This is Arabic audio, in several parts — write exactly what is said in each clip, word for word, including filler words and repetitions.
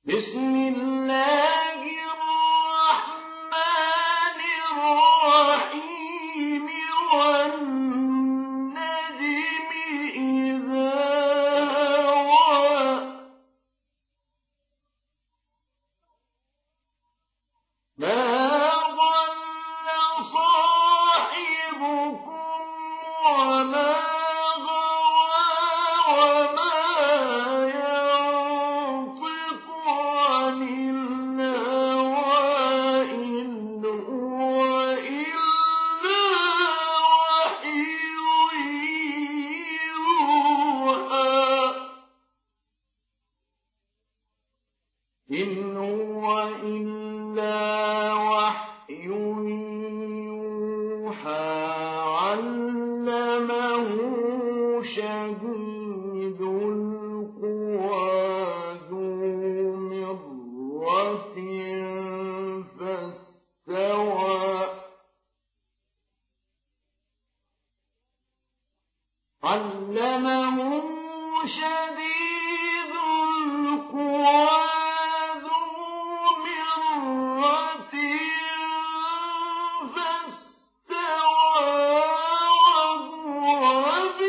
بسم الله الرحمن الرحيم والنجم إذا هوى ما ضل صاحبكم وما غوى وما ينطق عن الهوى إن هو إلا وحي يوحى إن هو إلا وحي يوحى علمه شديد القوى ذو مرة فاستوى علمه شديد القوى ذو مرة فاستوى وهو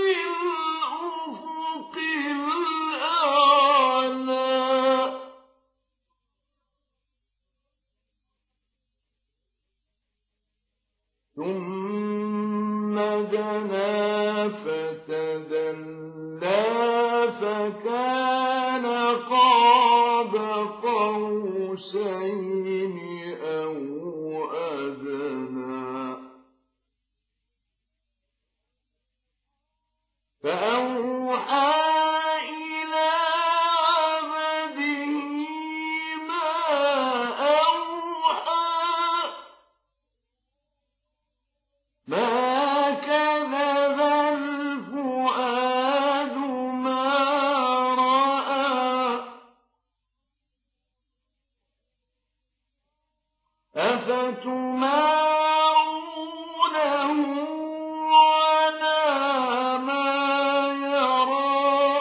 بالأفق الأعلى ثم دنا فتدلى فكان قاب قوسين أو أدنى فأوحى إلى عبده ما أوحى ما كذب الفؤاد ما رأى أفتمارونه على ما يرى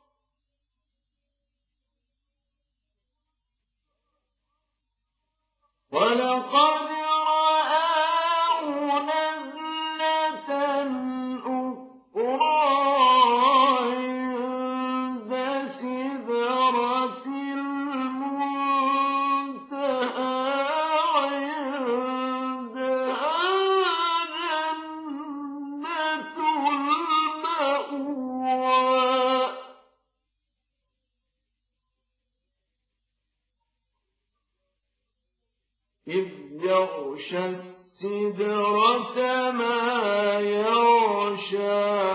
ولقد رآه نزلة أخرى عند سدرة المنتهى عندها جنة المأوى إذ يغشى السدرة ما يغشى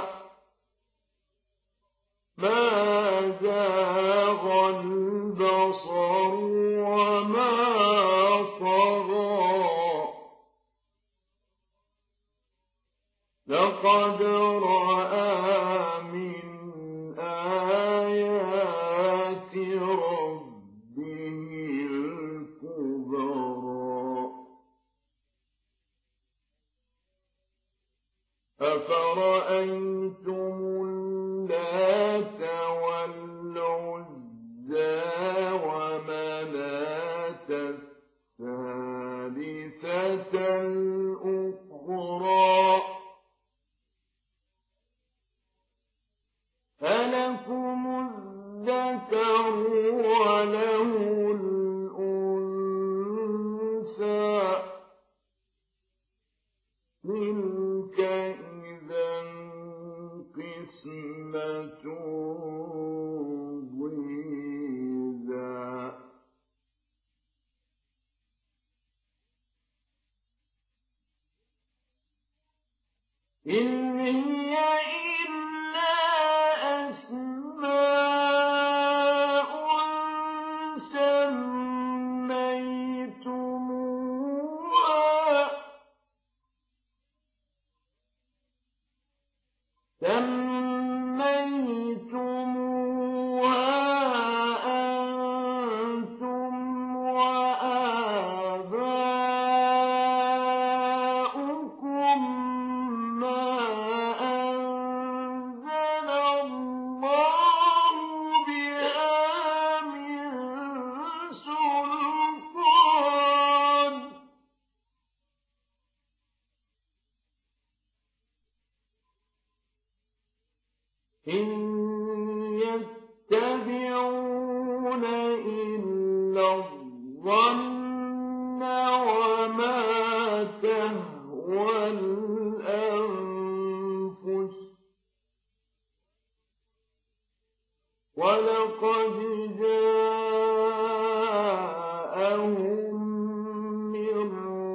ما زاغ البصر وما طغى لقد رأى من آيات ربه الكبرى أفرأيتم اللات والعزى ومناة الثالثة الأخرى ألكم الذكر وله الأنثى تلك إذا قسمة ضيزى إن هي إلا أسماء سميتموها سميتموها أنتم وآباؤكم ما أنزل الله بها من إلا الظن وما تهوى الأنفس ولقد جاءهم من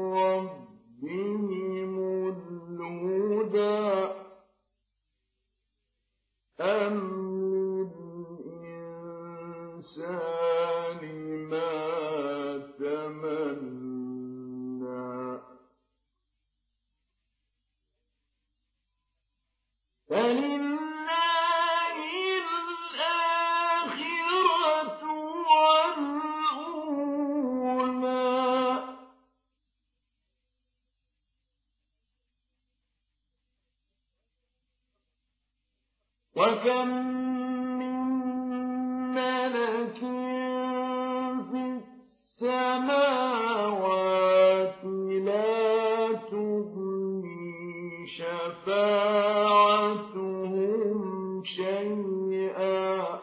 ربهم الهدى أم للإنسان ما تمنى فلله الآخرة والأولى وكم من ملك في السماوات لا تغني شفاعتهم شيئا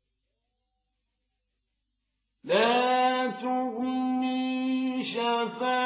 لا تغني شفاعتهم